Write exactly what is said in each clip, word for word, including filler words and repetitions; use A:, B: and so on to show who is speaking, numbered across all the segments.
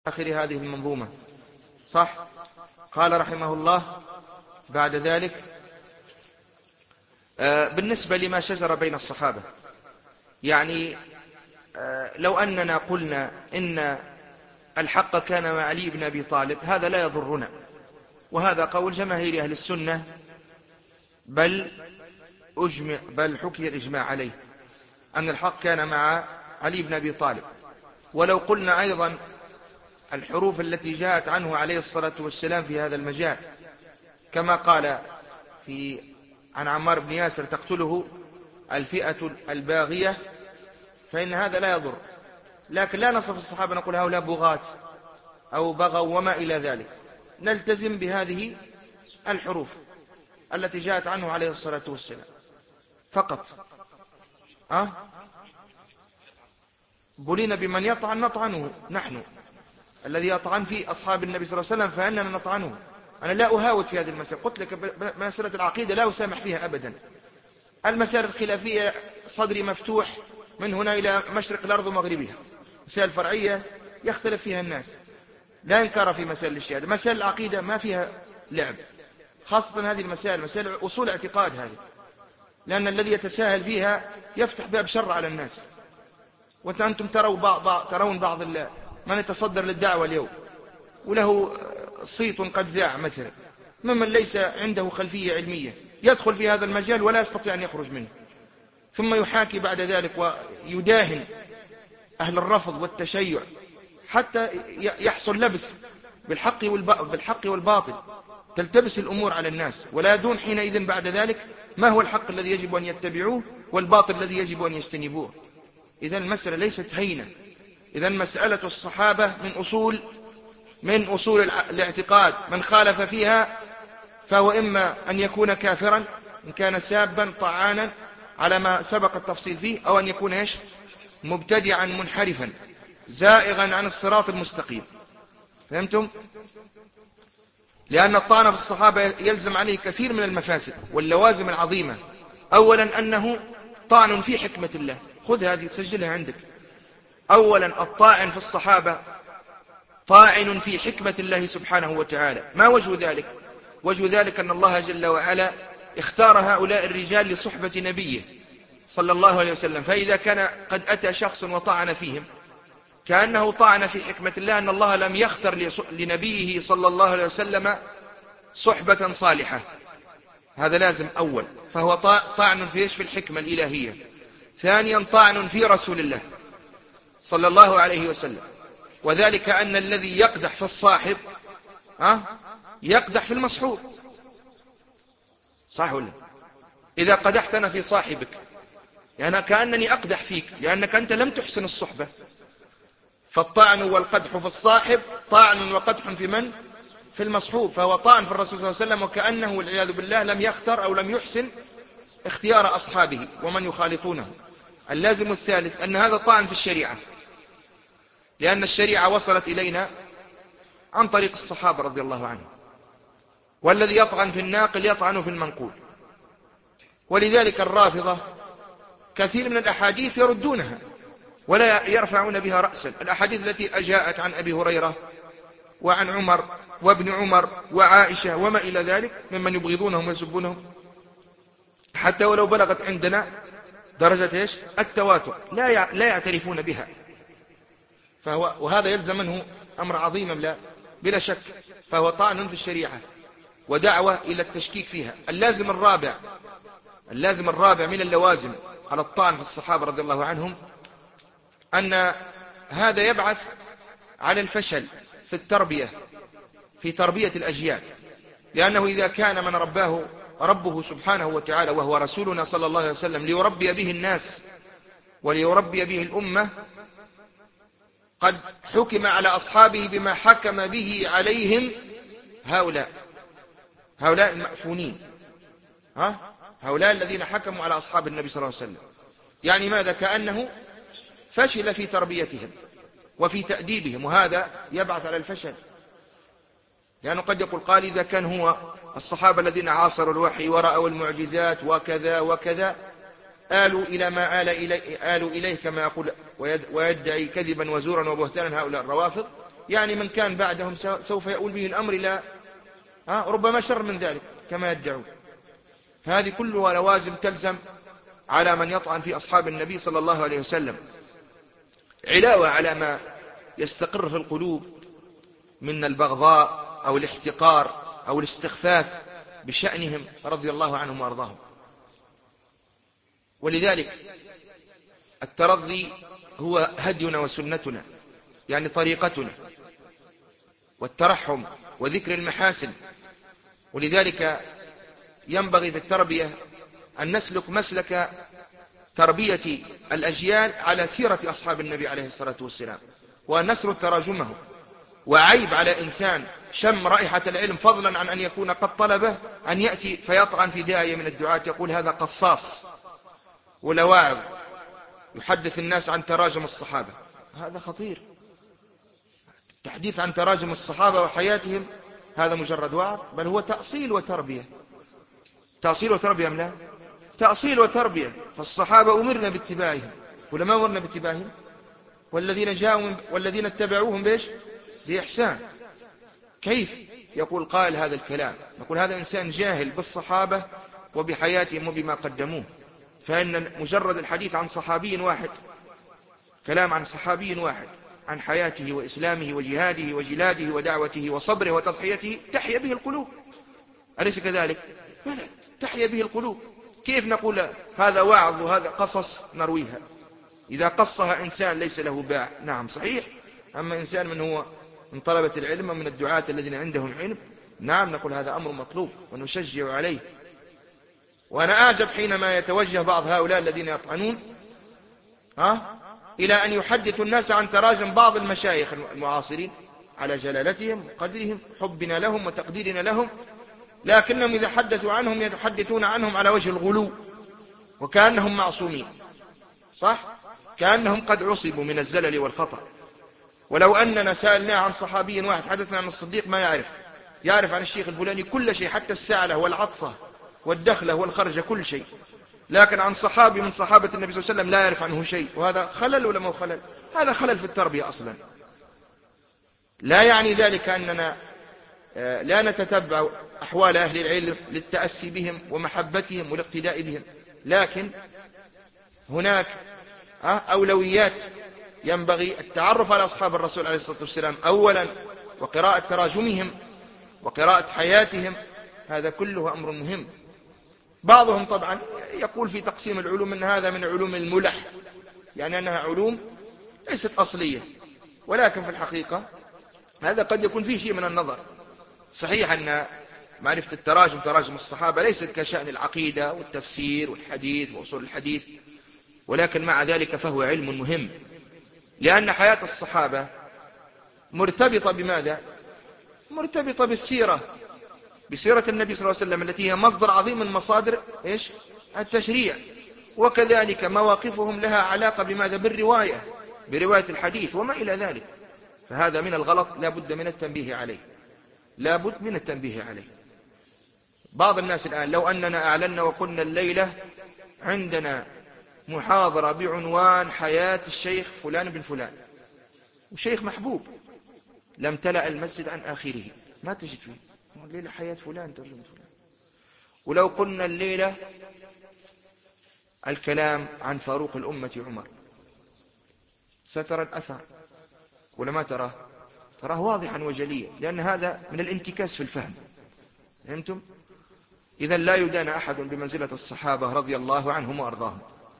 A: آخر هذه المنظومة. صح؟ قال رحمه الله بعد ذلك: آه بالنسبة لما شجر بين الصحابة، يعني آه لو أننا قلنا إن الحق كان مع علي بن أبي طالب هذا لا يضرنا، وهذا قول جماهير أهل السنة، بل أجمع بل حكي الإجماع عليه أن الحق كان مع علي بن أبي طالب. ولو قلنا أيضا الحروف التي جاءت عنه عليه الصلاة والسلام في هذا المجال، كما قال في عن عمار بن ياسر: تقتله الفئة الباغية، فإن هذا لا يضر. لكن لا نصف الصحابة نقول هؤلاء بغاة أو بغوا وما إلى ذلك، نلتزم بهذه الحروف التي جاءت عنه عليه الصلاة والسلام فقط. أه؟ بلينا بمن يطعن نطعنه، نحن الذي يطعن في أصحاب النبي صلى الله عليه وسلم فإننا نطعنه. أنا لا أهاوت في هذه المسألة، قلت لك مسألة العقيدة لا أسامح فيها أبدا. المسائل الخلافية صدري مفتوح من هنا إلى مشرق الأرض ومغربها. مسائل فرعية يختلف فيها الناس، لا إنكار في مسائل الشهادة. مسائل العقيدة ما فيها لعب، خاصة هذه المسائل، مسائل أصول اعتقاد هذه، لأن الذي يتساهل فيها يفتح باب شر على الناس. وأنتم ترون بعض ترون بعض من يتصدر للدعوة اليوم وله صيت قد ذاع مثلا، ممن ليس عنده خلفية علمية، يدخل في هذا المجال ولا يستطيع أن يخرج منه، ثم يحاكي بعد ذلك ويداهن أهل الرفض والتشيع حتى يحصل لبس بالحق بالحق والباطل، تلتبس الأمور على الناس، ولا يدون حينئذ بعد ذلك ما هو الحق الذي يجب أن يتبعوه والباطل الذي يجب أن يجتنبوه. إذن المسألة ليست هينة. إذن مسألة الصحابة من أصول من أصول الاعتقاد، من خالف فيها فهو إما أن يكون كافرا إن كان سابا طعانا على ما سبق التفصيل فيه، أو أن يكون إيش؟ مبتدعا منحرفا زائغا عن الصراط المستقيم. فهمتم؟ لأن الطعن في الصحابة يلزم عليه كثير من المفاسد واللوازم العظيمة. أولا أنه طعن في حكمة الله، خذ هذه سجلها عندك. أولا الطاعن في الصحابة طاعن في حكمة الله سبحانه وتعالى. ما وجه ذلك؟ وجه ذلك أن الله جل وعلا اختار هؤلاء الرجال لصحبة نبيه صلى الله عليه وسلم، فإذا كان قد أتى شخص وطعن فيهم كأنه طعن في حكمة الله، أن الله لم يختر لنبيه صلى الله عليه وسلم صحبة صالحة. هذا لازم أول، فهو طعن في في الحكمة الإلهية. ثانيا طعن في رسول الله صلى الله عليه وسلم، وذلك أن الذي يقدح في الصاحب أه؟ يقدح في المصحوب. صح ولا؟ إذا قدحتنا في صاحبك يعني كأنني أقدح فيك، لأنك أنت لم تحسن الصحبة. فالطعن والقدح في الصاحب طعن وقدح في من؟ في المصحوب. فهو طعن في الرسول صلى الله عليه وسلم، وكأنه والعياذ بالله لم يختر أو لم يحسن اختيار أصحابه ومن يخالطونه. اللازم الثالث أن هذا طعن في الشريعة، لأن الشريعة وصلت إلينا عن طريق الصحابة رضي الله عنهم، والذي يطعن في الناقل يطعن في المنقول. ولذلك الرافضة كثير من الأحاديث يردونها ولا يرفعون بها رأسا. الأحاديث التي جاءت عن أبي هريرة وعن عمر وابن عمر وعائشة وما إلى ذلك ممن يبغضونهم ويسبونهم، حتى ولو بلغت عندنا درجة إيش؟ التواتر، لا لا يعترفون بها. فهو وهذا يلزم منه أمر عظيم لا بلا شك. فهو طعن في الشريعة ودعوة إلى التشكيك فيها. اللازم الرابع اللازم الرابع من اللوازم على الطعن في الصحابة رضي الله عنهم أن هذا يبعث على الفشل في التربية، في تربية الأجيال. لأنه إذا كان من رباه ربه سبحانه وتعالى وهو رسولنا صلى الله عليه وسلم ليربي به الناس وليربي به الأمة، قد حكم على أصحابه بما حكم به عليهم هؤلاء هؤلاء المأفونين، ها؟ هؤلاء الذين حكموا على أصحاب النبي صلى الله عليه وسلم. يعني ماذا؟ كأنه فشل في تربيتهم وفي تأديبهم، وهذا يبعث على الفشل. لأنه قد يقول قال إذا كان هو الصحابة الذين عاصروا الوحي ورأوا المعجزات وكذا وكذا آلوا إلى ما آل إليه, آلوا إليه كما يقول ويدعي كذبا وزورا وبهتانا هؤلاء الروافض، يعني من كان بعدهم سوف يؤول به الأمر إلى ربما شر من ذلك كما يدعون. فهذه كلها لوازم تلزم على من يطعن في أصحاب النبي صلى الله عليه وسلم، علاوة على ما يستقر في القلوب من البغضاء أو الاحتقار أو الاستخفاف بشأنهم رضي الله عنهم وأرضاهم. ولذلك الترضي هو هدينا وسنتنا، يعني طريقتنا، والترحم وذكر المحاسن. ولذلك ينبغي في التربية أن نسلك مسلك تربية الأجيال على سيرة أصحاب النبي عليه الصلاة والسلام، وأن نسرد تراجمهم. وعيب على إنسان شم رائحة العلم فضلا عن أن يكون قد طلبه أن يأتي فيطعن في داعية من الدعاة يقول هذا قصاص ولا واعظ يحدث الناس عن تراجم الصحابة. هذا خطير. التحديث عن تراجم الصحابة وحياتهم هذا مجرد وعظ، بل هو تأصيل وتربية. تأصيل وتربية أم لا؟ تأصيل وتربية. فالصحابة أمرنا باتباعهم ولا ما أمرنا باتباعهم؟ والذين جاءوا من والذين اتبعوهم بإيش؟ بإحسان. كيف يقول قائل هذا الكلام؟ نقول هذا إنسان جاهل بالصحابة وبحياتهم وبما قدموه. فإن مجرد الحديث عن صحابي واحد، كلام عن صحابي واحد، عن حياته وإسلامه وجهاده وجلاده ودعوته وصبره وتضحيته، تحيا به القلوب، أليس كذلك؟ بلى، تحيا به القلوب. كيف نقول هذا وعظ وهذا قصص نرويها؟ إذا قصها إنسان ليس له باع، نعم صحيح. أما إنسان من هو من طلبة العلم ومن الدعاة الذين عندهم علم، نعم نقول هذا أمر مطلوب ونشجع عليه. وأنا أعجب حينما يتوجه بعض هؤلاء الذين يطعنون ها إلى أن يحدثوا الناس عن تراجم بعض المشايخ المعاصرين على جلالتهم وقدرهم، حبنا لهم وتقديرنا لهم، لكنهم إذا حدثوا عنهم يتحدثون عنهم على وجه الغلو وكأنهم معصومين، صح؟ كأنهم قد عصبوا من الزلل والخطأ. ولو أننا سألناه عن صحابي واحد حدثنا عن الصديق ما يعرف، يعرف عن الشيخ الفلاني كل شيء، حتى السعلة والعطفة والدخلة والخرجة كل شيء، لكن عن صحابي من صحابة النبي صلى الله عليه وسلم لا يعرف عنه شيء. وهذا خلل ولا مو خلل؟ هذا خلل في التربية أصلا. لا يعني ذلك أننا لا نتتبع أحوال أهل العلم للتأسي بهم ومحبتهم والاقتداء بهم، لكن هناك أولويات. ينبغي التعرف على أصحاب الرسول عليه الصلاة والسلام أولا، وقراءة تراجمهم وقراءة حياتهم، هذا كله أمر مهم. بعضهم طبعا يقول في تقسيم العلوم أن هذا من علوم الملح، يعني أنها علوم ليست أصلية، ولكن في الحقيقة هذا قد يكون فيه شيء من النظر. صحيح أن معرفة التراجم تراجم الصحابة ليست كشأن العقيدة والتفسير والحديث وأصول الحديث، ولكن مع ذلك فهو علم مهم، لأن حياة الصحابة مرتبطة بماذا؟ مرتبطة بالسيرة، بسيرة النبي صلى الله عليه وسلم التي هي مصدر عظيم من مصادر إيش؟ التشريع. وكذلك مواقفهم لها علاقة بماذا؟ بالرواية، برواية الحديث وما إلى ذلك. فهذا من الغلط لا بد من التنبيه عليه، لا بد من التنبيه عليه. بعض الناس الآن لو أننا أعلنا وقلنا الليلة عندنا محاضرة بعنوان حياة الشيخ فلان بن فلان، وشيخ محبوب، لم تلأ المسجد عن آخره، ما تجد فيه الليلة حياة فلان ترجمة فلان. ولو قلنا الليلة الكلام عن فاروق الأمة عمر، سترى الأثر ولا ما تراه؟ تراه واضحا وجليا، لأن هذا من الانتكاس في الفهم. فهمتم؟ إذن لا يدان أحد بمنزلة الصحابة رضي الله عنهم وأرضاهم.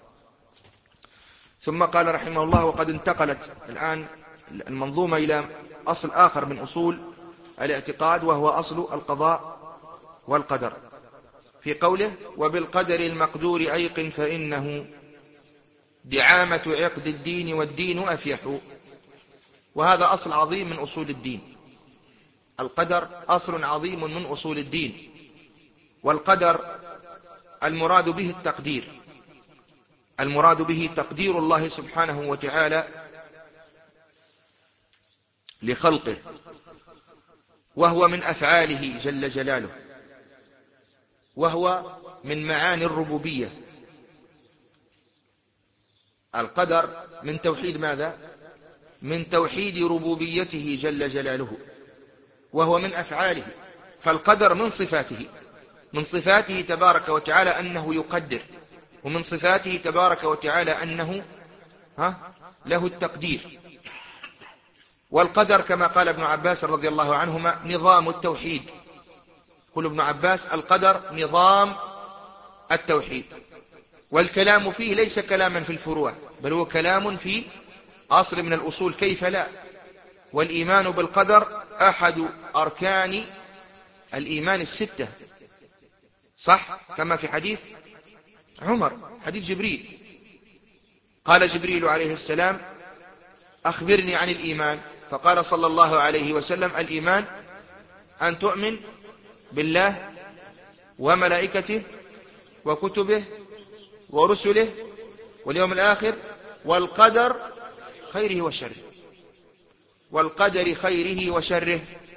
A: ثم قال رحمه الله: وقد انتقلت الآن المنظومة إلى أصل آخر من أصول الاعتقاد، وهو أصل القضاء والقدر، في قوله: وبالقدر المقدور أيقن فإنه دعامة عقد الدين والدين أفيح. وهذا أصل عظيم من أصول الدين. القدر أصل عظيم من أصول الدين. والقدر المراد به التقدير، المراد به تقدير الله سبحانه وتعالى لخلقه، وهو من أفعاله جل جلاله، وهو من معاني الربوبية. القدر من توحيد ماذا؟ من توحيد ربوبيته جل جلاله، وهو من أفعاله. فالقدر من صفاته، من صفاته تبارك وتعالى أنه يقدر، ومن صفاته تبارك وتعالى أنه ها له التقدير. والقدر كما قال ابن عباس رضي الله عنهما نظام التوحيد. يقول ابن عباس القدر نظام التوحيد، والكلام فيه ليس كلاما في الفروع، بل هو كلام في أصل من الأصول، كيف لا. والإيمان بالقدر أحد أركان الإيمان الستة، صح؟ كما في حديث عمر، حديث جبريل، قال جبريل عليه السلام أخبرني عن الإيمان، فقال صلى الله عليه وسلم الإيمان أن تؤمن بالله وملائكته وكتبه ورسله واليوم الآخر والقدر خيره وشره، والقدر خيره وشره.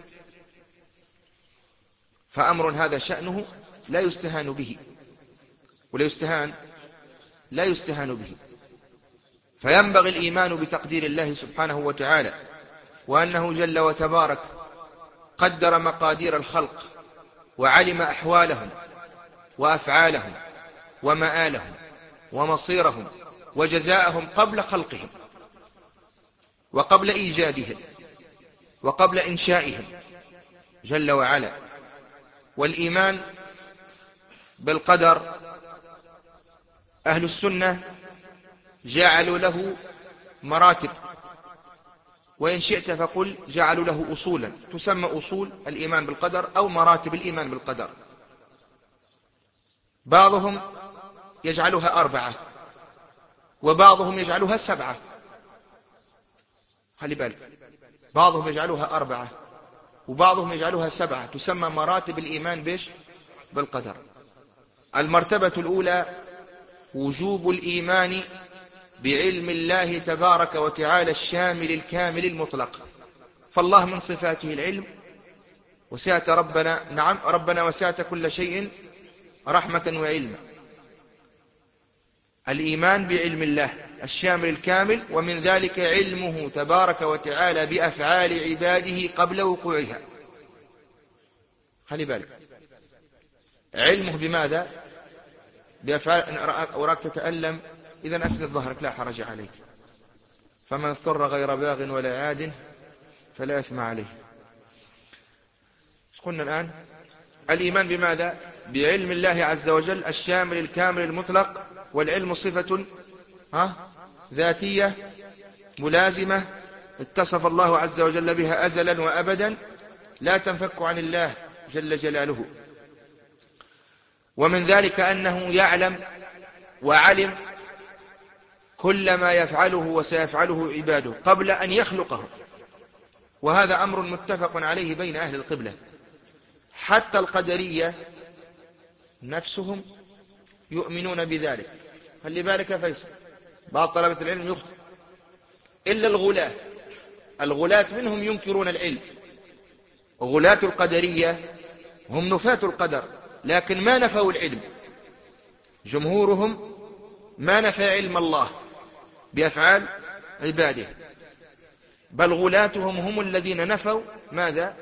A: فأمر هذا شأنه لا يستهان به، ولا يستهان لا يستهان به. فينبغي الإيمان بتقدير الله سبحانه وتعالى، وأنه جل وتبارك قدر مقادير الخلق، وعلم أحوالهم وأفعالهم ومآلهم ومصيرهم وجزاءهم قبل خلقهم وقبل إيجادهم وقبل إنشائهم جل وعلا. والإيمان بالقدر أهل السنة جعلوا له مراتب، وإن شئت فقل جعلوا له أصولا تسمى أصول الإيمان بالقدر أو مراتب الإيمان بالقدر. بعضهم يجعلها أربعة، وبعضهم يجعلها سبعة. خلي بالك، بعضهم يجعلها أربعة وبعضهم يجعلها سبعة، تسمى مراتب الإيمان بيش بالقدر. المرتبة الأولى وجوب الإيمان بعلم الله تبارك وتعالى الشامل الكامل المطلق. فالله من صفاته العلم، وسعت ربنا نعم ربنا وسعت كل شيء رحمة وعلما. الإيمان بعلم الله الشامل الكامل، ومن ذلك علمه تبارك وتعالى بأفعال عباده قبل وقوعها. خلي بالك، علمه بماذا؟ بأفعال. أراك تتألم، إذن أسند ظهرك لا حرج عليك. فمن اضطر غير باغ ولا عاد فلا إثم عليه. ايش قلنا الآن؟ الإيمان بماذا؟ بعلم الله عز وجل الشامل الكامل المطلق. والعلم صفة ها ذاتية ملازمة اتصف الله عز وجل بها أزلا وأبدا، لا تنفك عن الله جل جلاله. ومن ذلك أنه يعلم وعلم كل ما يفعله وسيفعله عباده قبل أن يخلقه، وهذا أمر متفق عليه بين أهل القبلة. حتى القدرية نفسهم يؤمنون بذلك. خلي بالك يا فيصل، بعض طلبة العلم يخطئ، إلا الغلاة. الغلاة منهم ينكرون العلم. غلاة القدرية هم نفاة القدر، لكن ما نفوا العلم. جمهورهم ما نفى علم الله بأفعال عباده، بل غلاتهم هم الذين نفوا ماذا؟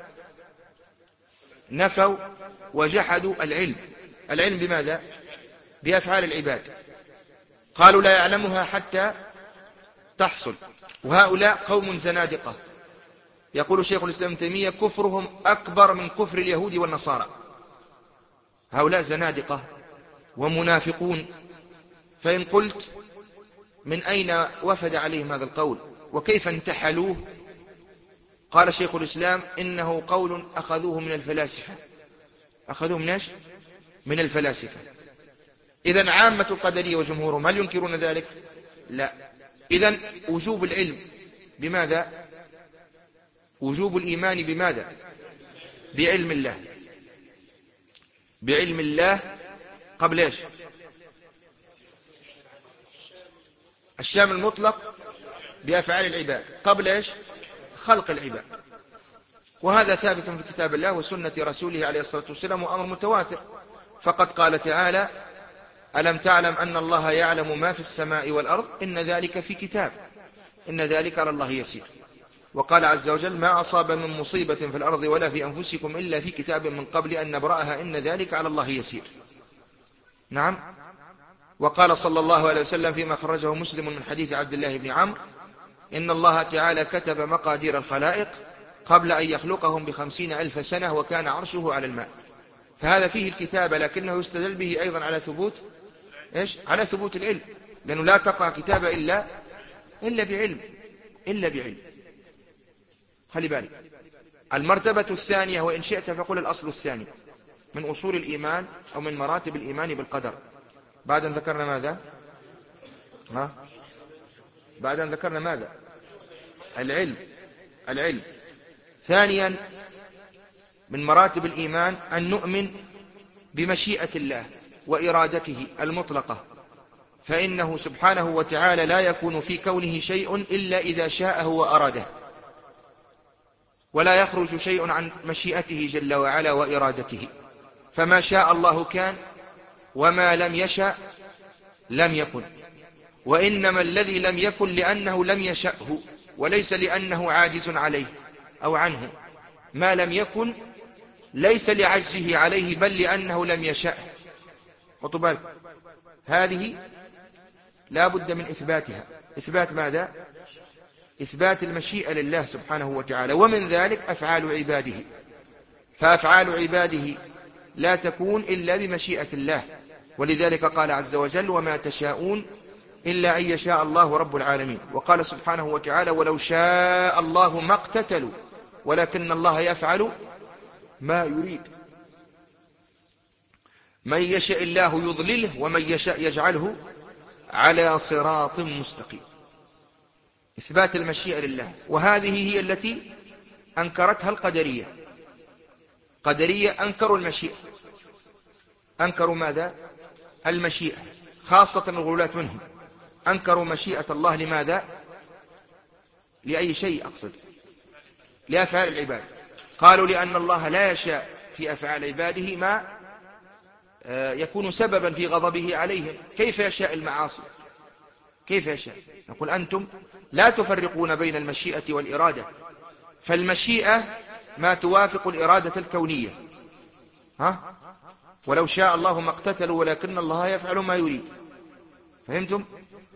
A: نفوا وجحدوا العلم. العلم بماذا؟ بأفعال العباد. قالوا لا يعلمها حتى تحصل. وهؤلاء قوم زنادقة. يقول شيخ الإسلام ابن تيمية كفرهم أكبر من كفر اليهود والنصارى. هؤلاء زنادقة ومنافقون. فإن قلت من أين وفد عليهم هذا القول وكيف انتحلوه؟ قال شيخ الإسلام إنه قول أخذوه من الفلاسفة. أخذوه من إيش؟ من الفلاسفة. إذن عامة القدرية وجمهورهم هل ينكرون ذلك؟ لا. إذن وجوب العلم بماذا؟ وجوب الإيمان بماذا؟ بعلم الله. بعلم الله قبل إيش؟ الشامل المطلق بأفعال العباد قبل إيش؟ خلق العباد. وهذا ثابت في كتاب الله وسنة رسوله عليه الصلاة والسلام، وأمر متواتر. فقد قال تعالى ألم تعلم أن الله يعلم ما في السماء والأرض إن ذلك في كتاب. إن ذلك على الله يسير. وقال عز وجل ما أصاب من مصيبة في الأرض ولا في أنفسكم إلا في كتاب من قبل أن نبرأها إن ذلك على الله يسير. نعم. وقال صلى الله عليه وسلم فيما خرجه مسلم من حديث عبد الله بن عمرو إن الله تعالى كتب مقادير الخلائق قبل أن يخلقهم بخمسين ألف سنة وكان عرشه على الماء. فهذا فيه الكتابة، لكنه يستدل به أيضا على ثبوت إيش؟ على ثبوت العلم، لأنه لا تقع كتابة إلا إلا بعلم إلا بعلم. خلي بالك. المرتبة الثانية، وإن شئت فقل الأصل الثاني من أصول الإيمان أو من مراتب الإيمان بالقدر، بعد أن ذكرنا ماذا؟ ها؟ بعد أن ذكرنا ماذا؟ العلم العلم ثانيا من مراتب الإيمان أن نؤمن بمشيئة الله وإرادته المطلقة، فإنه سبحانه وتعالى لا يكون في كونه شيء إلا إذا شاءه وأراده، ولا يخرج شيء عن مشيئته جل وعلا وإرادته، فما شاء الله كان وما لم يشأ لم يكن. وإنما الذي لم يكن لأنه لم يشأه وليس لأنه عاجز عليه أو عنه. ما لم يكن ليس لعجزه عليه بل لأنه لم يشأه. خطوا بالك، هذه لا بد من إثباتها. إثبات ماذا؟ إثبات المشيئة لله سبحانه وتعالى، ومن ذلك أفعال عباده، فأفعال عباده لا تكون إلا بمشيئة الله، ولذلك قال عز وجل وما تشاءون إلا أن يشاء الله رب العالمين. وقال سبحانه وتعالى ولو شاء الله ما اقتتلوا ولكن الله يفعل ما يريد. من يشاء الله يضلله ومن يشاء يجعله على صراط مستقيم. إثبات المشيئة لله، وهذه هي التي أنكرتها القدرية. قدرية أنكروا المشيئة. أنكروا ماذا؟ المشيئة، خاصة الغلاة منهم أنكروا مشيئة الله. لماذا؟ لأي شيء أقصد؟ لأفعال العباد. قالوا لأن الله لا يشاء في أفعال عباده ما يكون سببا في غضبه عليهم. كيف يشاء المعاصي؟ كيف يشاء؟ نقول أنتم لا تفرقون بين المشيئة والإرادة، فالمشيئة ما توافق الإرادة الكونية. ها؟ ولو شاء الله ما اقتتلوا ولكن الله يفعل ما يريد. فهمتم؟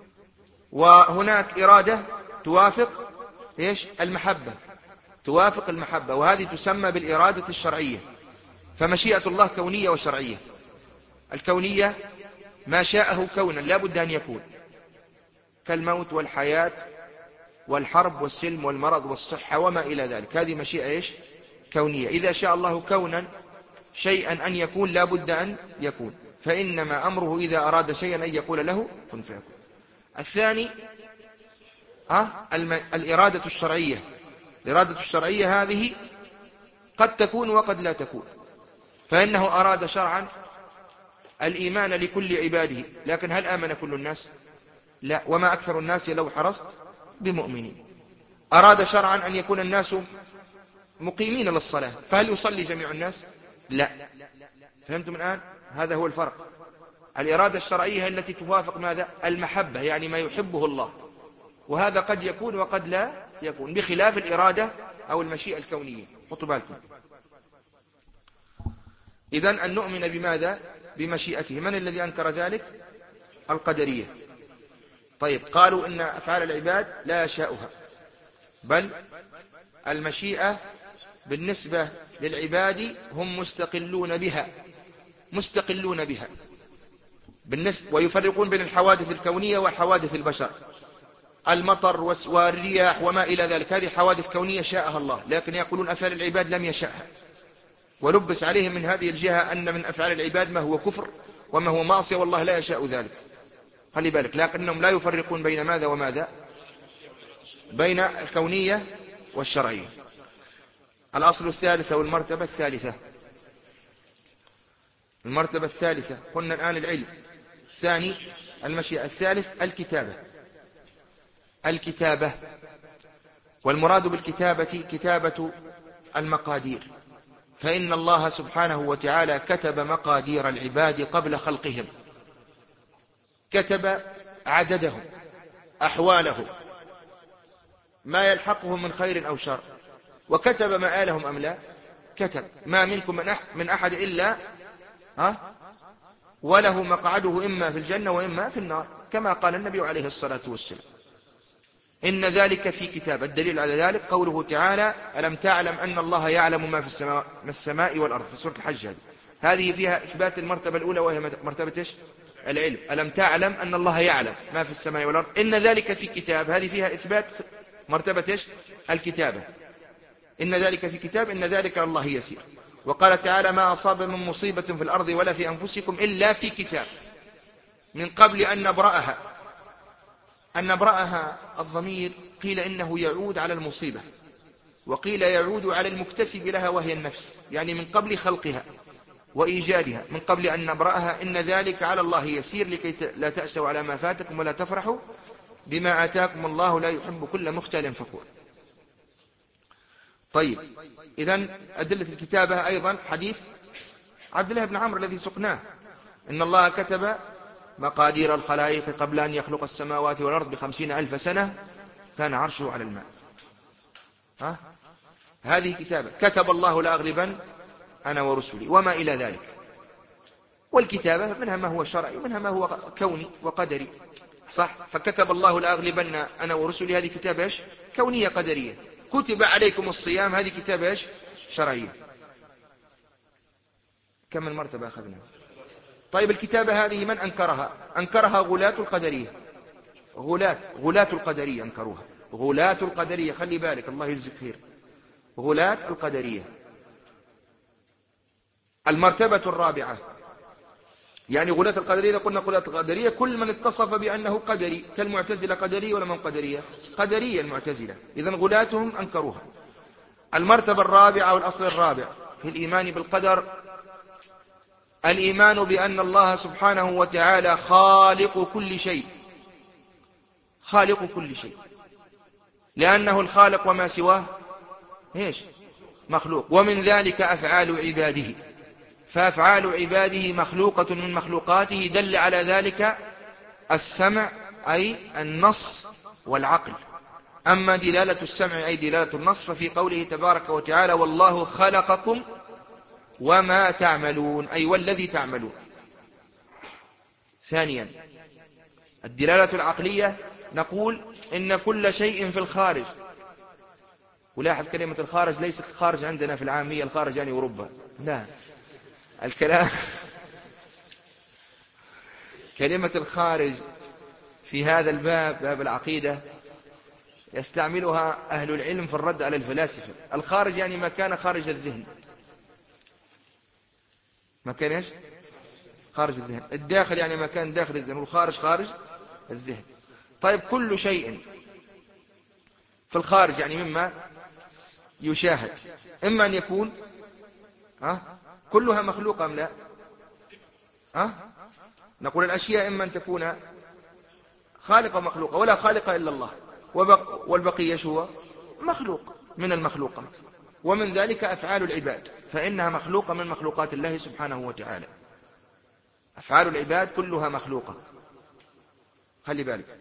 A: وهناك إرادة توافق إيش؟ المحبة، توافق المحبة، وهذه تسمى بالإرادة الشرعية. فمشيئة الله كونية وشرعية. الكونية ما شاءه كونا لا بد أن يكون، كالموت والحياة والحرب والسلم والمرض والصحة وما إلى ذلك، هذه مشيئة إيش؟ كونية. إذا شاء الله كونا شيئا أن يكون لا بد أن يكون، فإنما أمره إذا أراد شيئا أن يقول له كن فيكون. الثاني أه الإرادة الشرعية. الإرادة الشرعية هذه قد تكون وقد لا تكون، فإنه أراد شرعا الإيمان لكل عباده، لكن هل آمن كل الناس؟ لا، وما أكثر الناس لو حرصت بمؤمنين. أراد شرعا أن يكون الناس مقيمين للصلاة، فهل يصلي جميع الناس؟ لا. فهمتم الآن؟ هذا هو الفرق. الإرادة الشرعية التي توافق ماذا؟ المحبة، يعني ما يحبه الله، وهذا قد يكون وقد لا يكون، بخلاف الإرادة أو المشيئة الكونية. خطوا بالكم. إذن أن نؤمن بماذا؟ بمشيئته. من الذي أنكر ذلك؟ القدرية. طيب، قالوا إن أفعال العباد لا يشاؤها، بل المشيئة بالنسبة للعباد هم مستقلون بها، مستقلون بها بالنسبة. ويفرقون بين الحوادث الكونية وحوادث البشر، المطر والرياح وما إلى ذلك، هذه حوادث كونية شاءها الله، لكن يقولون أفعال العباد لم يشاءها، ولبس عليهم من هذه الجهة أن من أفعال العباد ما هو كفر وما هو معصية، والله لا يشاء ذلك. خلي بالك، لكنهم لا يفرقون بين ماذا وماذا؟ بين الكونية والشرعية. الأصل الثالث والمرتبة الثالثة. المرتبة الثالثة قلنا الآن العلم، الثاني المشيئة، الثالث الكتابة. الكتابة، والمراد بالكتابة كتابة المقادير، فإن الله سبحانه وتعالى كتب مقادير العباد قبل خلقهم، كتب عددهم، أحوالهم، ما يلحقه من خير أو شر، وكتب مآلهم أم لا؟ كتب. ما منكم من أحد إلا ها وله مقعده إما في الجنة وإما في النار، كما قال النبي عليه الصلاة والسلام. إن ذلك في كتاب. الدليل على ذلك قوله تعالى: ألم تعلم أن الله يعلم ما في السماء, ما السماء والأرض، في سورة الحج. هذه هذه فيها إثبات المرتبة الأولى، وهي مرتبة إيش؟ العلم. ألم تعلم أن الله يعلم ما في السماء والأرض. إن ذلك في كتاب، هذه فيها إثبات مرتبة إيش؟ الكتابة. إن ذلك في كتاب، إن ذلك على الله يسير. وقال تعالى: ما أصاب من مصيبة في الأرض ولا في أنفسكم إلا في كتاب من قبل أن نبرأها. أن نبرأها الضمير قيل إنه يعود على المصيبة، وقيل يعود على المكتسب لها وهي النفس، يعني من قبل خلقها وإيجادها، من قبل أن نبرأها. إن ذلك على الله يسير لكي لا تأسوا على ما فاتكم ولا تفرحوا بما آتاكم الله لا يحب كل مختال فخور. طيب، إذن أدلة الكتابة أيضا حديث عبد الله بن عمرو الذي سقناه: إن الله كتب مقادير الخلائق قبل أن يخلق السماوات والأرض بخمسين ألف سنة، كان عرشه على الماء. ها؟ هذه كتابة. كتب الله لأغلبن أنا ورسلي، وما إلى ذلك. والكتابة منها ما هو شرعي ومنها ما هو كوني وقدري، صح؟ فكتب الله لأغلبن أنا ورسلي، هذه كتابة إيش؟ كونية قدرية. كتب عليكم الصيام، هذه كتابة إيش؟ شرعية. كم من مرتبة أخذنا؟ طيب، الكتابة هذه من أنكرها؟ أنكرها غلاة القدرية. غلاة غلاة القدرية أنكروها. غلاة القدرية، خلي بالك، الله يجزيك خير. غلاة القدرية. المرتبة الرابعة، يعني غلاة القدرية، إذا قلنا غلاة القدرية كل من اتصف بأنه قدري، كالمعتزلة قدرية ولا من قدرية؟ قدرية المعتزلة. إذن غلاتهم أنكروها. المرتبة الرابعة والأصل الرابع في الإيمان بالقدر: الإيمان بأن الله سبحانه وتعالى خالق كل شيء. خالق كل شيء، لأنه الخالق وما سواه إيش؟ مخلوق. ومن ذلك أفعال عباده، فأفعال عباده مخلوقة من مخلوقاته. دل على ذلك السمع أي النص والعقل. أما دلالة السمع أي دلالة النص ففي قوله تبارك وتعالى: والله خلقكم وما تعملون، أي والذي تعملون. ثانيا، الدلالة العقلية، نقول إن كل شيء في الخارج. ولاحظ كلمة الخارج ليست الخارج عندنا في العامية الخارج يعني أوروبا، لا، الكلام كلمة الخارج في هذا الباب، باب العقيدة، يستعملها أهل العلم في الرد على الفلاسفة. الخارج يعني ما كان خارج الذهن. ما كان إيش؟ خارج الذهن. الداخل يعني ما كان داخل الذهن، والخارج خارج الذهن. طيب، كل شيء في الخارج يعني مما يشاهد، إما أن يكون أه؟ كلها مخلوقة أم لا؟ أه؟ نقول الأشياء إما أن تكون خالقة ومخلوقة، ولا خالق إلا الله، والبقية شو؟ مخلوق من المخلوقات. ومن ذلك أفعال العباد، فإنها مخلوقة من مخلوقات الله سبحانه وتعالى. أفعال العباد كلها مخلوقة. خلي بالك،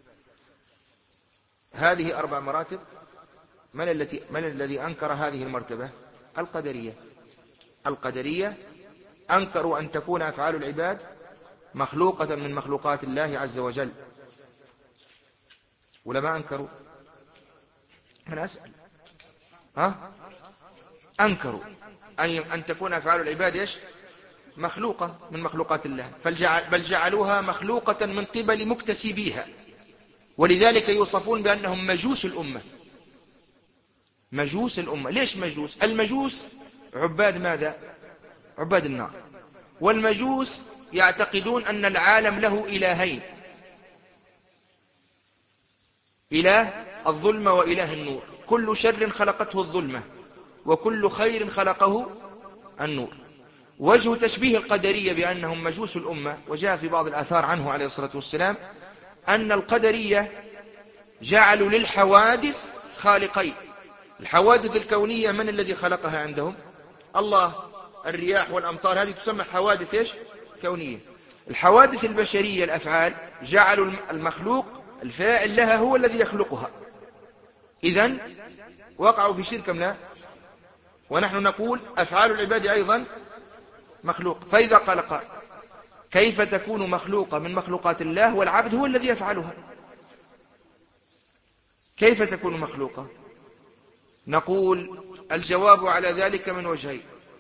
A: هذه أربع مراتب. من التي من الذي أنكر هذه المرتبة؟ القدرية. القدرية أنكروا أن تكون أفعال العباد مخلوقة من مخلوقات الله عز وجل. ولا ما أنكروا؟ أنا أسأل. ها؟ أنكروا أن أن تكون أفعال العباد إيش؟ مخلوقة من مخلوقات الله، بل جعلوها مخلوقة من قبل مكتسبيها. ولذلك يوصفون بأنهم مجوس الأمة. مجوس الأمة. ليش مجوس؟ المجوس عباد ماذا؟ عباد النار. والمجوس يعتقدون أن العالم له إلهين: إله الظلمة وإله النور. كل شر خلقته الظلمة، وكل خير خلقه النور. وجه تشبيه القدرية بأنهم مجوس الأمة، وجاء في بعض الآثار عنه عليه الصلاة والسلام أن القدرية جعلوا للحوادث خالقين. الحوادث الكونية من الذي خلقها عندهم؟ الله. الرياح والأمطار هذه تسمى حوادث إيش؟ كونية. الحوادث البشرية الأفعال جعلوا المخلوق الفاعل لها هو الذي يخلقها. إذن وقعوا في شرك أم لا؟ ونحن نقول أفعال العباد أيضا مخلوق. فإذا قال قائل كيف تكون مخلوقة من مخلوقات الله والعبد هو الذي يفعلها؟ كيف تكون مخلوقة؟ نقول الجواب على ذلك من وجهين.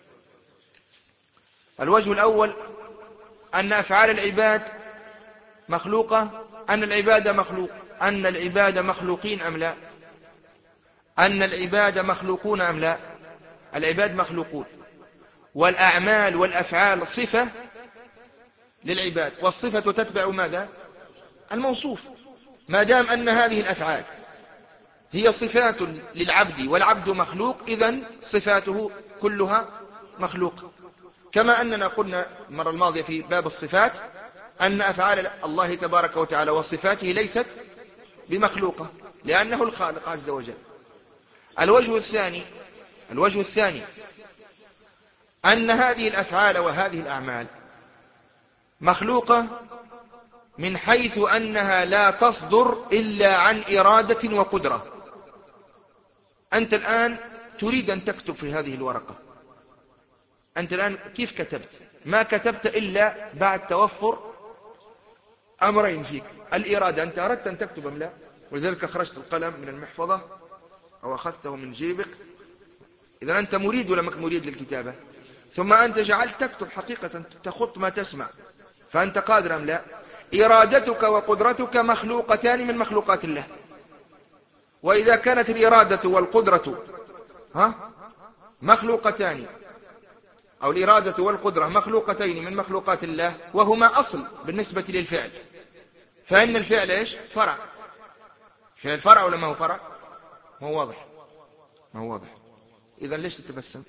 A: الوجه الأول أن أفعال العباد مخلوقة، أن العباد مخلوق أن العباد مخلوقين أم لا؟ أن العباد مخلوقون أم لا؟ العباد مخلوقون، والأعمال والأفعال صفة للعباد، والصفة تتبع ماذا؟ الموصوف. ما دام أن هذه الأفعال هي صفات للعبد والعبد مخلوق، إذن صفاته كلها مخلوقة. كما أننا قلنا المرة الماضية في باب الصفات أن أفعال الله تبارك وتعالى وصفاته ليست بمخلوقة لأنه الخالق عز وجل. الوجه الثاني الوجه الثاني أن هذه الأفعال وهذه الأعمال مخلوقة من حيث أنها لا تصدر إلا عن إرادة وقدرة. أنت الآن تريد أن تكتب في هذه الورقة، أنت الآن كيف كتبت؟ ما كتبت إلا بعد توفر أمرين فيك: الإرادة، أنت أردت أن تكتب أم لا؟ ولذلك أخرجت القلم من المحفظة أو أخذته من جيبك. إذا أنت مريد ولا مك مريد للكتابة؟ ثم أنت جعلت تكتب حقيقة، تخط ما تسمع، فأنت قادر أم لا؟ إرادتك وقدرتك مخلوقتان من مخلوقات الله. وإذا كانت الإرادة والقدرة ها مخلوقتان، أو الإرادة والقدرة مخلوقتين من مخلوقات الله وهما أصل بالنسبة للفعل، فإن الفعل إيش؟ فرع. فعل فرع ولا ما هو فرع؟ ما هو واضح؟ ما هو واضح. إذن ليش تتبسم؟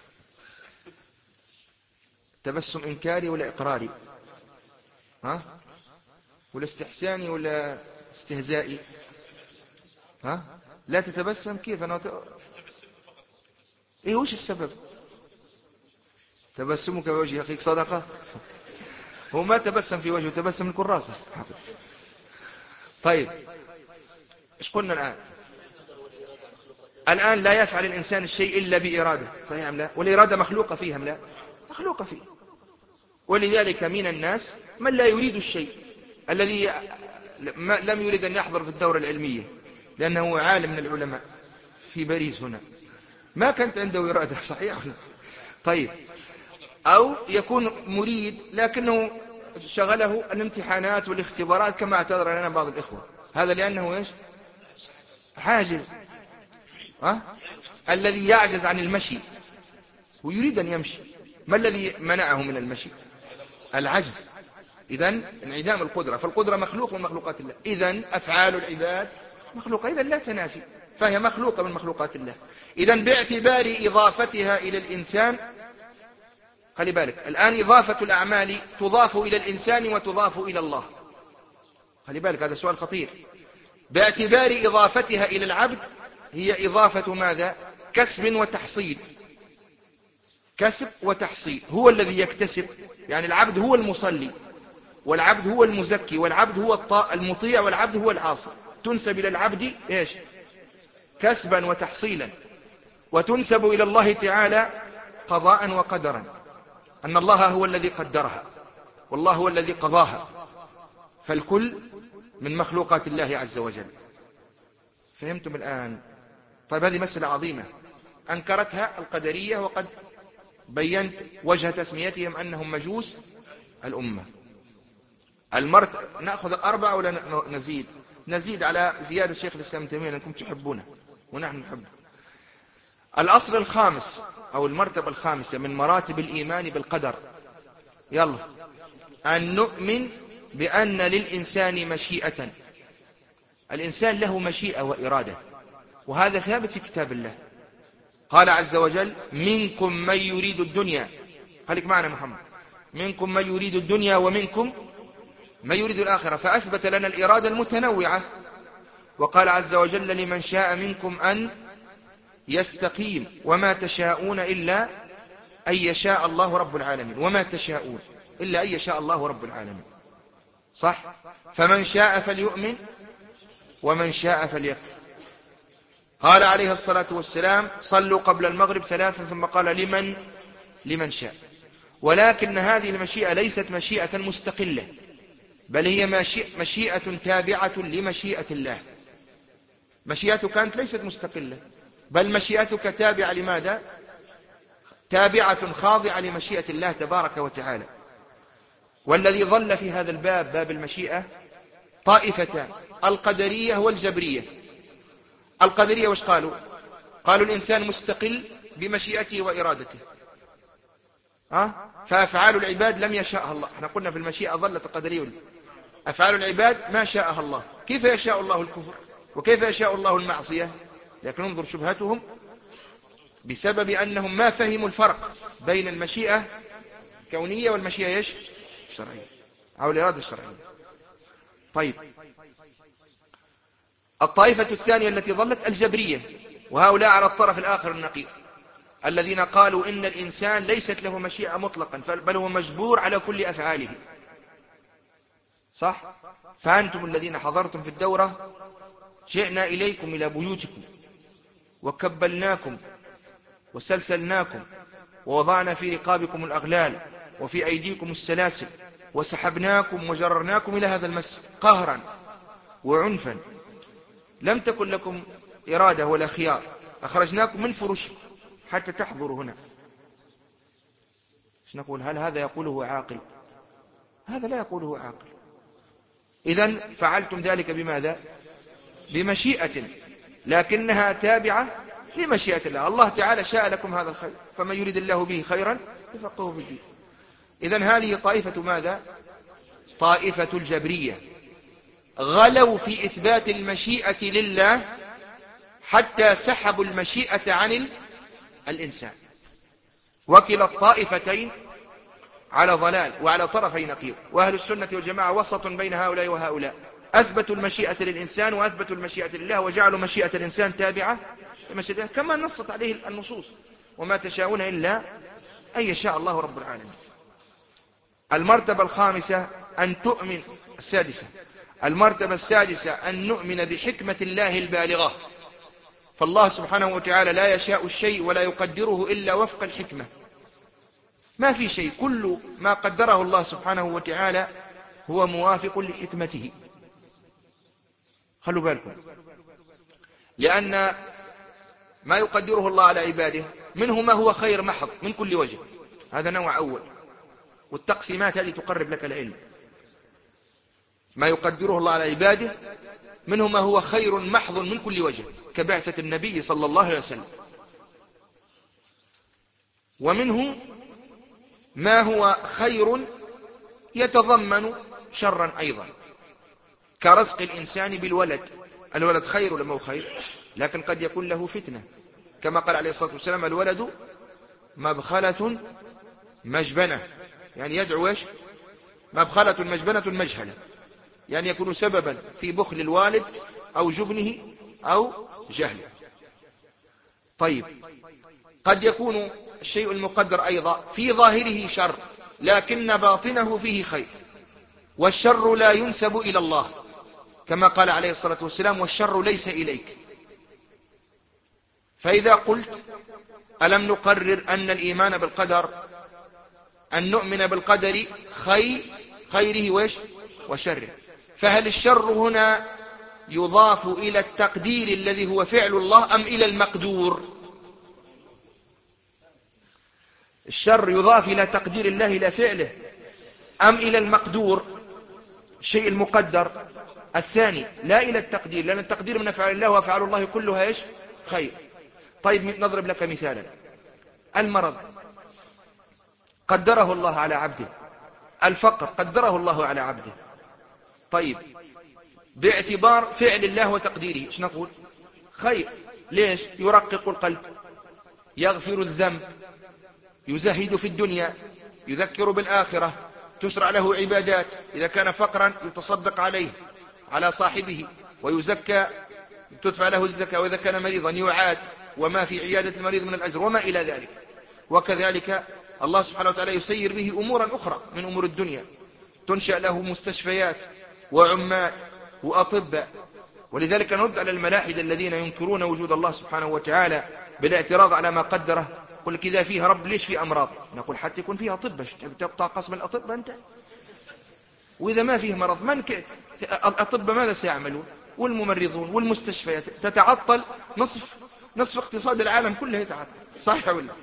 A: تبسم إنكاري ولا إقراري؟ ها؟ ولا استحساني ولا استهزائي؟ ها؟ لا تتبسم كيف؟ أنا ت... إيه وش السبب؟ تبسمك بوجه أخيك صدقة؟ هو ما تبسم في وجهه، تبسم الكراسة. طيب إيش قلنا الآن؟ الآن لا يفعل الإنسان الشيء إلا بإرادة، صحيح أم لا؟ والإرادة مخلوقة فيها أم لا؟ مخلوقة فيه. ولذلك من الناس من لا يريد الشيء، الذي لم يريد أن يحضر في الدورة العلمية لأنه عالم من العلماء في باريس هنا، ما كانت عنده إرادة، صحيح؟ طيب، أو يكون مريد لكنه شغله الامتحانات والاختبارات كما اعتذر لنا بعض الإخوة، هذا لأنه إيش؟ حاجز. أه؟ الذي يعجز عن المشي ويريد أن يمشي، ما الذي منعه من المشي؟ العجز. إذن انعدام القدرة، فالقدرة مخلوق من مخلوقات الله. إذن أفعال العباد مخلوقة، إذن لا تنافي، فهي مخلوقة من مخلوقات الله. إذن باعتبار إضافتها إلى الإنسان، خلي بالك الآن إضافة الأعمال تضاف إلى الإنسان وتضاف إلى الله، خلي بالك هذا سؤال خطير. باعتبار إضافتها إلى العبد هي إضافة ماذا؟ كسب وتحصيل. كسب وتحصيل، هو الذي يكتسب، يعني العبد هو المصلي، والعبد هو المزكي، والعبد هو المطيع، والعبد هو العاصي. تنسب إلى العبد إيش؟ كسبا وتحصيلا. وتنسب إلى الله تعالى قضاء وقدرا، أن الله هو الذي قدرها والله هو الذي قضاها، فالكل من مخلوقات الله عز وجل. فهمتم الآن؟ طيب هذه مسألة عظيمة أنكرتها القدرية، وقد بينت وجه تسميتهم أنهم مجوس الأمة. المرت نأخذ أربعة ولا نزيد؟ نزيد على زيادة الشيخ الإسلام تيمية لأنكم تحبونه ونحن نحبه. الأصل الخامس أو المرتبة الخامسة من مراتب الإيمان بالقدر، يلا، أن نؤمن بأن للإنسان مشيئة. الإنسان له مشيئة وإرادة، وهذا ثابت في كتاب الله. قال عز وجل: منكم من يريد الدنيا، خليك معنا محمد، منكم من يريد الدنيا ومنكم من يريد الآخرة، فأثبت لنا الإرادة المتنوعة. وقال عز وجل: لمن شاء منكم أن يستقيم وما تشاءون إلا أن يشاء الله رب العالمين، وما تشاءون إلا أن يشاء الله رب العالمين، صح؟ فمن شاء فليؤمن ومن شاء فليكفر. قال عليه الصلاة والسلام صلوا قبل المغرب ثلاثا، ثم قال لمن لمن شاء. ولكن هذه المشيئة ليست مشيئة مستقلة، بل هي مشيئة تابعة لمشيئة الله. مشيئتك أنت ليست مستقلة، بل مشيئتك تابعة لماذا؟ تابعة خاضعة لمشيئة الله تبارك وتعالى. والذي ظل في هذا الباب، باب المشيئة، طائفتان: القدرية والجبرية. القدرية وش قالوا؟ قالوا الإنسان مستقل بمشيئته وإرادته، ها؟ فأفعال العباد لم يشاءها الله. احنا قلنا في المشيئة ظلت القدرية، أفعال العباد ما شاءها الله. كيف يشاء الله الكفر؟ وكيف يشاء الله المعصية؟ لكن انظر شبهتهم، بسبب أنهم ما فهموا الفرق بين المشيئة الكونية والمشيئة ايش؟ الشرعية أو الإرادة الشرعية. طيب، الطائفة الثانية التي ظلت الجبرية، وهؤلاء على الطرف الآخر النقيض، الذين قالوا إن الإنسان ليست له مشيئة مطلقا، بل هو مجبور على كل أفعاله. صح؟ فأنتم الذين حضرتم في الدورة جئنا إليكم إلى بيوتكم وكبلناكم وسلسلناكم ووضعنا في رقابكم الأغلال وفي أيديكم السلاسل وسحبناكم وجررناكم إلى هذا المسجد قهرا وعنفا. لم تكن لكم إرادة ولا خيار، أخرجناكم من فرشكم حتى تحضروا هنا. ايش نقول؟ هل هذا يقوله عاقل؟ هذا لا يقوله عاقل. إذن فعلتم ذلك بماذا؟ بمشيئة، لكنها تابعة لمشيئة الله. الله تعالى شاء لكم هذا الخير، فمن يريد الله به خيرا يفقهه في الدين. إذن هذه طائفة ماذا؟ طائفة الجبرية، غلوا في إثبات المشيئة لله حتى سحبوا المشيئة عن الإنسان. وكلا الطائفتين على ضلال وعلى طرفي نقيض. وأهل السنة والجماعة وسط بين هؤلاء وهؤلاء، أثبتوا المشيئة للإنسان وأثبتوا المشيئة لله، وجعلوا مشيئة الإنسان تابعة لمشيئة الله كما نصت عليه النصوص: وما تشاءون إلا أن يشاء الله رب العالمين. المرتبة الخامسة أن تؤمن السادسة المرتبة السادسة أن نؤمن بحكمة الله البالغة. فالله سبحانه وتعالى لا يشاء الشيء ولا يقدره إلا وفق الحكمة. ما في شيء، كل ما قدره الله سبحانه وتعالى هو موافق لحكمته. خلوا بالكم، لأن ما يقدره الله على عباده منه ما هو خير محض من كل وجه، هذا نوع أول. والتقسيمات هذه تقرب لك العلم. ما يقدره الله على عباده منه ما هو خير محض من كل وجه، كبعثة النبي صلى الله عليه وسلم. ومنه ما هو خير يتضمن شرا أيضا، كرزق الإنسان بالولد. الولد خير لما هو خير، لكن قد يكون له فتنة، كما قال عليه الصلاة والسلام: الولد مبخلة مجبنة، يعني يدعو إيش؟ مبخلة مجبنة مجهلة، يعني يكون سببا في بخل الوالد أو جبنه أو جهله. طيب، قد يكون الشيء المقدر أيضا في ظاهره شر، لكن باطنه فيه خير، والشر لا ينسب إلى الله، كما قال عليه الصلاة والسلام: والشر ليس إليك. فإذا قلت ألم نقرر أن الإيمان بالقدر أن نؤمن بالقدر خير خيره وش وشره، فهل الشر هنا يضاف إلى التقدير الذي هو فعل الله أم إلى المقدور؟ الشر يضاف إلى تقدير الله إلى فعله أم إلى المقدور الشيء المقدر؟ الثاني، لا إلى التقدير، لأن التقدير من أفعال الله وأفعال الله كلها إيش؟ خير. طيب، نضرب لك مثالا: المرض قدره الله على عبده، الفقر قدره الله على عبده. طيب، باعتبار فعل الله وتقديره ايش نقول؟ خير. ليش؟ يرقق القلب، يغفر الذنب، يزهد في الدنيا، يذكر بالآخرة، تشرع له عبادات. إذا كان فقرا يتصدق عليه على صاحبه ويزكى، تدفع له الزكاة، وإذا كان مريضا يعاد، وما في عيادة المريض من الأجر وما إلى ذلك. وكذلك الله سبحانه وتعالى يسير به أمورا أخرى من أمور الدنيا، تنشأ له مستشفيات وعمال وأطباء. ولذلك نرد على الملاحدة الذين ينكرون وجود الله سبحانه وتعالى بالاعتراض على ما قدره. قل لك إذا فيها رب ليش في أمراض؟ نقول حتى يكون فيها طب، تقطع قسم الأطباء أنت؟ وإذا ما فيه مرض من ك... الأطباء ماذا سيعملون؟ والممرضون والمستشفيات تتعطل، نصف نصف اقتصاد العالم كله يتعطل، صحيح ولا؟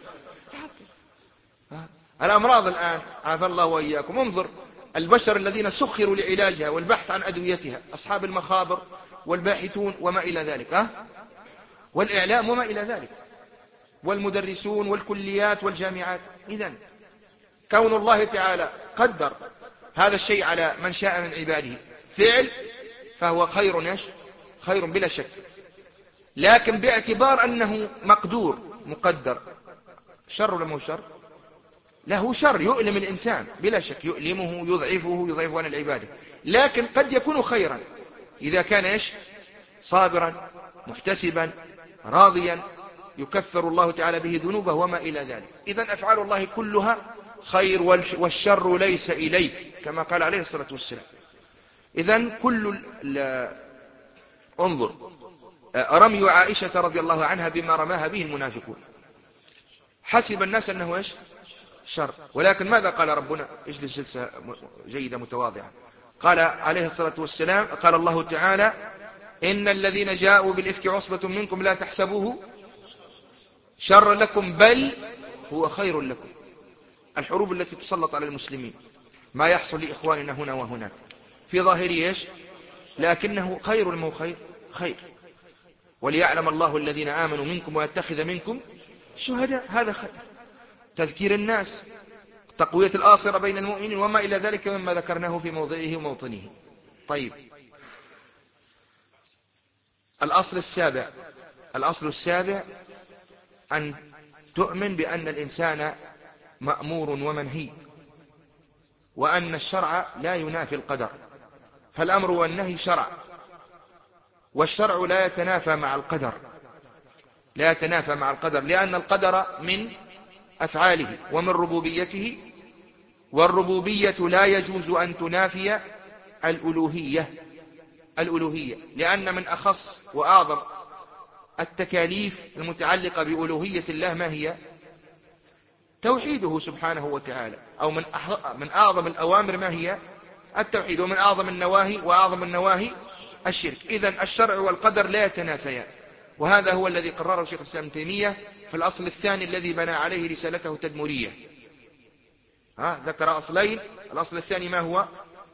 A: الأمراض الآن عافى الله وإياكم، انظر البشر الذين سخروا لعلاجها والبحث عن أدويتها، أصحاب المخابر والباحثون وما إلى ذلك، أه؟ والإعلام وما إلى ذلك، والمدرسون والكليات والجامعات. إذن كون الله تعالى قدر هذا الشيء على من شاء من عباده فعل فهو خير، يش خير بلا شك، لكن باعتبار أنه مقدور مقدر، شر ولا مو شر؟ له شر يؤلم الإنسان بلا شك، يؤلمه يضعفه يضعفه عن العبادة، لكن قد يكون خيرا إذا كان يش صابرا محتسبا راضيا يكفر الله تعالى به ذنوبه وما إلى ذلك. إذن أفعال الله كلها خير، والشر ليس إليك كما قال عليه الصلاة والسلام. إذن كل انظر رمي عائشة رضي الله عنها بما رماها به المنافقون، حسب الناس أنه إيش شر، ولكن ماذا قال ربنا؟ اجلس جلسة جيدة متواضعة. قال عليه الصلاة والسلام، قال الله تعالى: إن الذين جاءوا بالإفك عصبة منكم لا تحسبوه شر لكم بل هو خير لكم. الحروب التي تسلط على المسلمين، ما يحصل لإخواننا هنا وهناك في ظاهره إيش، لكنه خير المو خير خير، وليعلم الله الذين آمنوا منكم ويتخذ منكم شهداء، هذا خير، تذكير الناس، تقوية الآصرة بين المؤمنين وما إلى ذلك مما ذكرناه في موضعه وموطنه. طيب، الأصل السابع الأصل السابع أن تؤمن بأن الإنسان مأمور ومنهي، وأن الشرع لا ينافي القدر، فالأمر والنهي شرع، والشرع لا يتنافى مع القدر، لا يتنافى مع القدر، لأن القدر من أفعاله ومن ربوبيته، والربوبية لا يجوز أن تنافي الألوهية الألوهية لأن من أخص وأعظم التكاليف المتعلقة بألوهية الله ما هي؟ توحيده سبحانه وتعالى، أو من من أعظم الأوامر ما هي؟ التوحيد، ومن أعظم النواهي وأعظم النواهي الشرك. إذن الشرع والقدر لا يتنافيان، وهذا هو الذي قرره شيخ الإسلام ابن تيمية في الأصل الثاني الذي بنى عليه رسالته التدمرية. ها ذكر أصلين، الأصل الثاني ما هو؟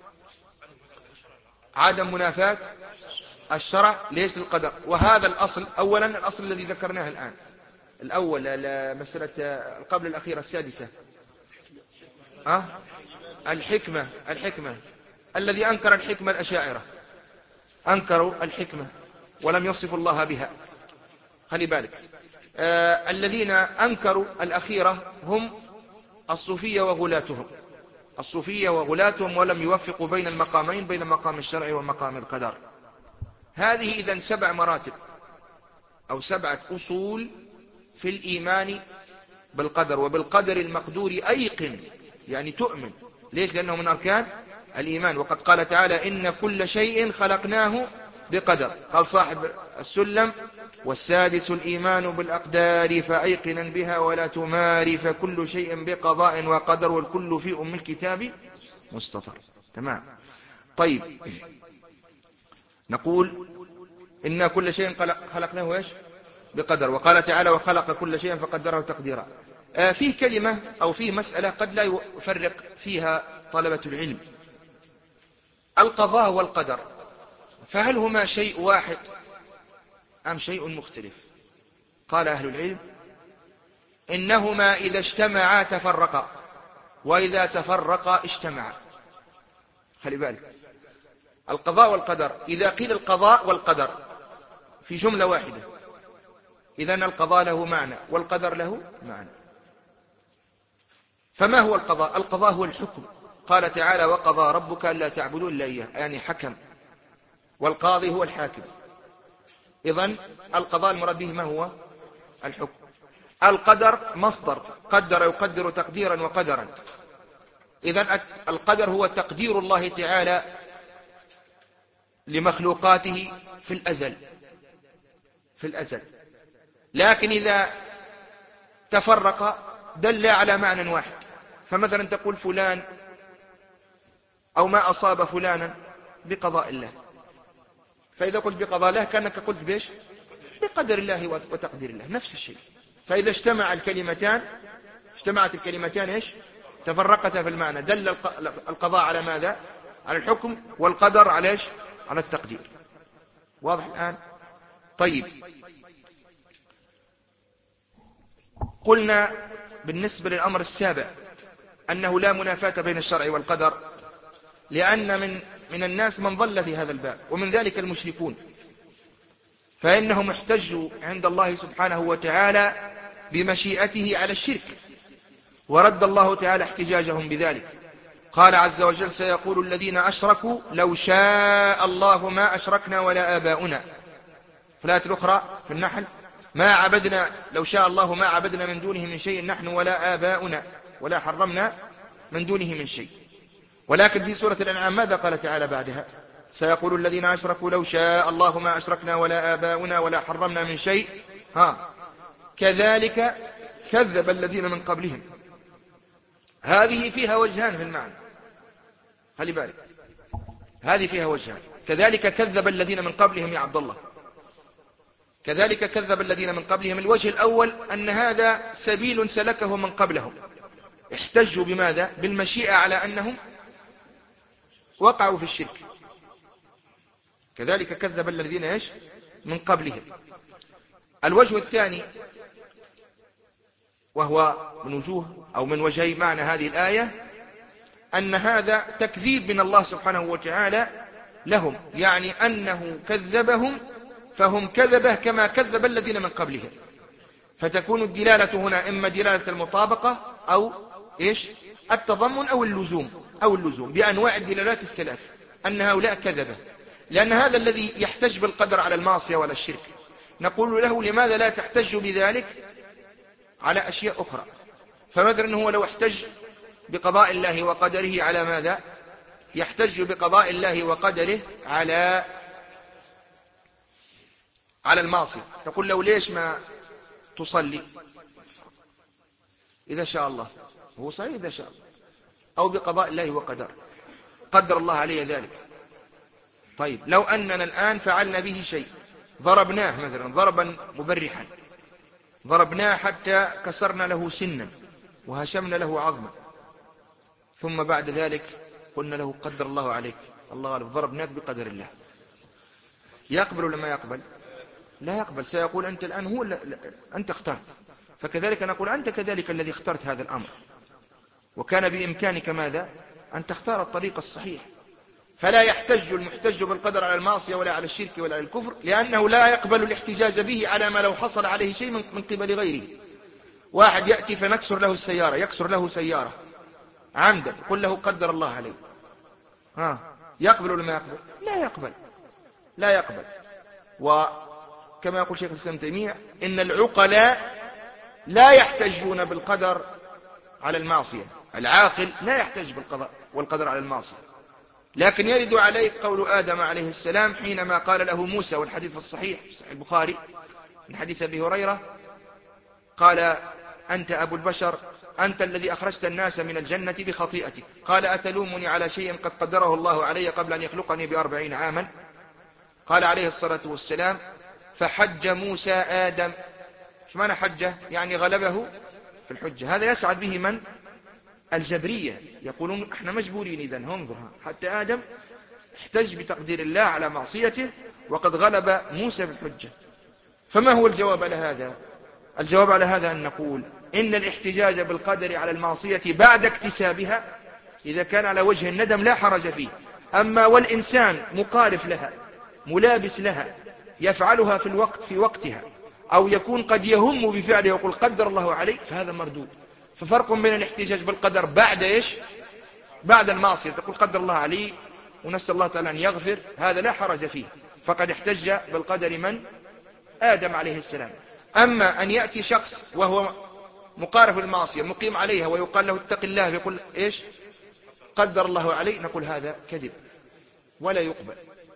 A: عدم منافاة الشرع ليش للقدر، وهذا الأصل أولا الأصل الذي ذكرناه الآن الأول، مسألة قبل الأخيرة السادسة، أه؟ الحكمة الحكمة الذي أنكر الحكمة الأشاعرة، أنكروا الحكمة ولم يصفوا الله بها، خلي بالك. آه الذين أنكروا الأخيرة هم الصوفية وغلاتهم الصوفية وغلاتهم ولم يوفقوا بين المقامين، بين مقام الشرع ومقام القدر. هذه إذن سبع مراتب أو سبعة أصول في الإيمان بالقدر، وبالقدر المقدور أيقن، يعني تؤمن. ليش؟ لأنه من أركان الإيمان، وقد قال تعالى: إن كل شيء خلقناه بقدر. قال صاحب السلم: والسادس الإيمان بالأقدار فأيقنا بها ولا تماري، فكل شيء بقضاء وقدر والكل في أم الكتاب مستطر. تمام. طيب، نقول إن كل شيء خلقناه إيش؟ بقدر. وقال تعالى: وخلق كل شيء فقدره تقديرا. آه فيه كلمة أو فيه مسألة قد لا يفرق فيها طلبة العلم: القضاء والقدر، فهل هما شيء واحد أم شيء مختلف؟ قال أهل العلم: إنهما إذا اجتمعا تفرقا، وإذا تفرقا اجتمعا. خلي بالك، القضاء والقدر، إذا قيل القضاء والقدر في جملة واحدة، إذن القضاء له معنى والقدر له معنى. فما هو القضاء؟ القضاء هو الحكم. قال تعالى: وقضى ربك ألا تعبدوا إلا إياه، يعني حكم، والقاضي هو الحاكم. إذن القضاء المراد به ما هو؟ الحكم. القدر مصدر، قدر يقدر تقديرا وقدرا. إذن القدر هو تقدير الله تعالى لمخلوقاته في الأزل في الأزل لكن إذا تفرق دل على معنى واحد. فمثلا تقول فلان أو ما أصاب فلانا بقضاء الله، فإذا قلت بقضاء الله كأنك قلت بيش بقدر الله وتقدير الله، نفس الشيء. فإذا اجتمع الكلمتان اجتمعت الكلمتان إيش؟ تفرقتا في المعنى، دل القضاء على ماذا؟ على الحكم، والقدر على إيش؟ على التقدير. واضح الآن؟ طيب، قلنا بالنسبة للأمر السابع أنه لا منافاة بين الشرع والقدر، لأن من من الناس من ضل في هذا الباب، ومن ذلك المشركون، فإنهم احتجوا عند الله سبحانه وتعالى بمشيئته على الشرك، ورد الله تعالى احتجاجهم بذلك. قال عز وجل: سيقول الذين أشركوا لو شاء الله ما أشركنا ولا آباؤنا. في الآية الأخرى في النحل: ما عبدنا لو شاء الله ما عبدنا من دونه من شيء نحن ولا آباؤنا ولا حرمنا من دونه من شيء. ولكن في سورة الأنعام ماذا قال تعالى بعدها؟ سيقول الذين أشركوا لو شاء الله ما أشركنا ولا آباؤنا ولا حرمنا من شيء ها كذلك كذب الذين من قبلهم. هذه فيها وجهان في المعنى، خلي بالك، هذه فيها وجهان. كذلك كذب الذين من قبلهم يا عبد الله، كذلك كذب الذين من قبلهم. الوجه الأول أن هذا سبيل سلكه من قبلهم، احتجوا بماذا؟ بالمشيئة على أنهم وقعوا في الشرك. كذلك كذب الذين ايش من قبلهم. الوجه الثاني، وهو من وجوه أو من وجهي معنى هذه الآية، أن هذا تكذيب من الله سبحانه وتعالى لهم، يعني أنه كذبهم فهم كذبه كما كذب الذين من قبلهم. فتكون الدلالة هنا إما دلالة المطابقة أو إيش التضمن أو اللزوم أو اللزوم بأنواع الدلالات الثلاث، أن هؤلاء كذبه. لأن هذا الذي يحتج بالقدر على المعصية ولا الشرك، نقول له: لماذا لا تحتج بذلك على أشياء أخرى؟ فمثلا هو لو احتج بقضاء الله وقدره على ماذا؟ يحتج بقضاء الله وقدره على على المعصية. تقول له: ليش ما تصلي إذا شاء الله؟ هو صحيح إذا شاء الله، أو بقضاء الله وقدر، قدر الله عليه ذلك. طيب، لو أننا الآن فعلنا به شيء، ضربناه مثلا ضربا مبرحا، ضربناه حتى كسرنا له سنا وهشمنا له عظما، ثم بعد ذلك قلنا له: قدر الله عليك، الله غالب، ضربناك بقدر الله، يقبل ولا ما يقبل؟ لا يقبل. سيقول: أنت الآن هو أنت اخترت. فكذلك نقول: أنت كذلك الذي اخترت هذا الأمر، وكان بإمكانك ماذا؟ أن تختار الطريق الصحيح. فلا يحتج المحتج بالقدر على المعصية ولا على الشرك ولا على الكفر، لأنه لا يقبل الاحتجاج به على ما لو حصل عليه شيء من قبل غيره. واحد يأتي فنكسر له السيارة، يكسر له سيارة عمدا، قل له: قدر الله عليه، ها يقبل ولا ما يقبل؟ لا يقبل، لا يقبل. وكما يقول شيخ الإسلام تيمية: إن العقلاء لا يحتجون بالقدر على المعصية، العاقل لا يحتج بالقضاء والقدر على المعصية. لكن يرد عليه قول آدم عليه السلام حينما قال له موسى، والحديث الصحيح في صحيح البخاري من حديث أبي هريرة، قال: أنت أبو البشر، أنت الذي أخرجت الناس من الجنة بخطيئتك، قال: أتلومني على شيء قد قدره الله علي قبل أن يخلقني بأربعين عاما؟ قال عليه الصلاة والسلام: فحج موسى آدم. شو معنى حجه؟ يعني غلبه في الحجة. هذا يسعد به من؟ الجبرية، يقولون احنا مجبورين إذن، انظر حتى آدم احتج بتقدير الله على معصيته وقد غلب موسى في الحجة. فما هو الجواب على هذا؟ الجواب على هذا أن نقول إن الاحتجاج بالقدر على المعصية بعد اكتسابها إذا كان على وجه الندم لا حرج فيه. أما والإنسان مقارف لها ملابس لها يفعلها في الوقت في وقتها، أو يكون قد يهم بفعله ويقول قدر الله عليه، فهذا مردود. ففرق بين الاحتجاج بالقدر بعد إيش؟ بعد المعصية، تقول قدر الله عليه ونسأل الله تعالى أن يغفر، هذا لا حرج فيه، فقد احتج بالقدر من؟ آدم عليه السلام. أما أن يأتي شخص وهو مقارف المعصية مقيم عليها ويقال له اتق الله، يقول إيش؟ قدر الله عليه، نقول هذا كذب ولا يقبل.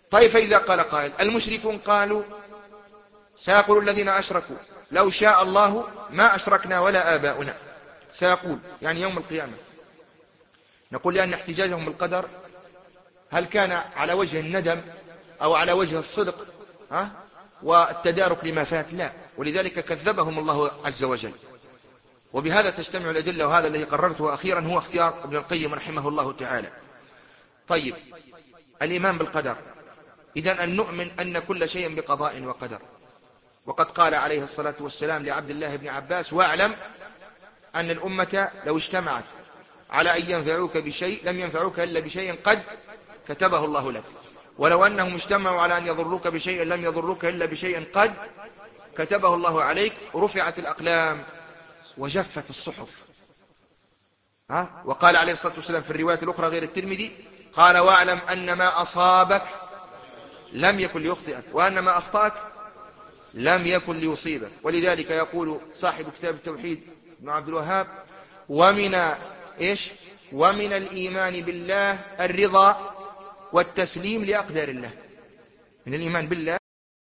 A: طيب فإذا قال قائل المشركون قالوا سيقول الذين أشركوا لو شاء الله ما أشركنا ولا آباؤنا، سيقول يعني يوم القيامة. نقول لأن احتجاجهم بالقدر هل كان على وجه الندم أو على وجه الصدق ها والتدارك لما فات؟ لا، ولذلك كذبهم الله عز وجل. وبهذا تجتمع الأدلة، وهذا الذي قررته أخيرا هو اختيار ابن القيم رحمه الله تعالى. طيب الإيمان بالقدر، إذن أن نؤمن أن كل شيء بقضاء وقدر. وقد قال عليه الصلاة والسلام لعبد الله بن عباس: واعلم أن الأمة لو اجتمعت على أن ينفعوك بشيء لم ينفعوك إلا بشيء قد كتبه الله لك، ولو أنهم اجتمعوا على أن يضروك بشيء لم يضروك إلا بشيء قد كتبه الله عليك. رفعت الأقلام وجفت الصحف. ها؟ وقال عليه الصلاة والسلام في الرواية الأخرى غير الترمذي قال: واعلم أن ما أصابك لم يكن ليخطئك وأن ما أخطأك لم يكن ليصيبك. ولذلك يقول صاحب كتاب التوحيد ابن عبد الوهاب: ومن إيش ومن الإيمان بالله الرضا والتسليم لأقدار الله. من الإيمان بالله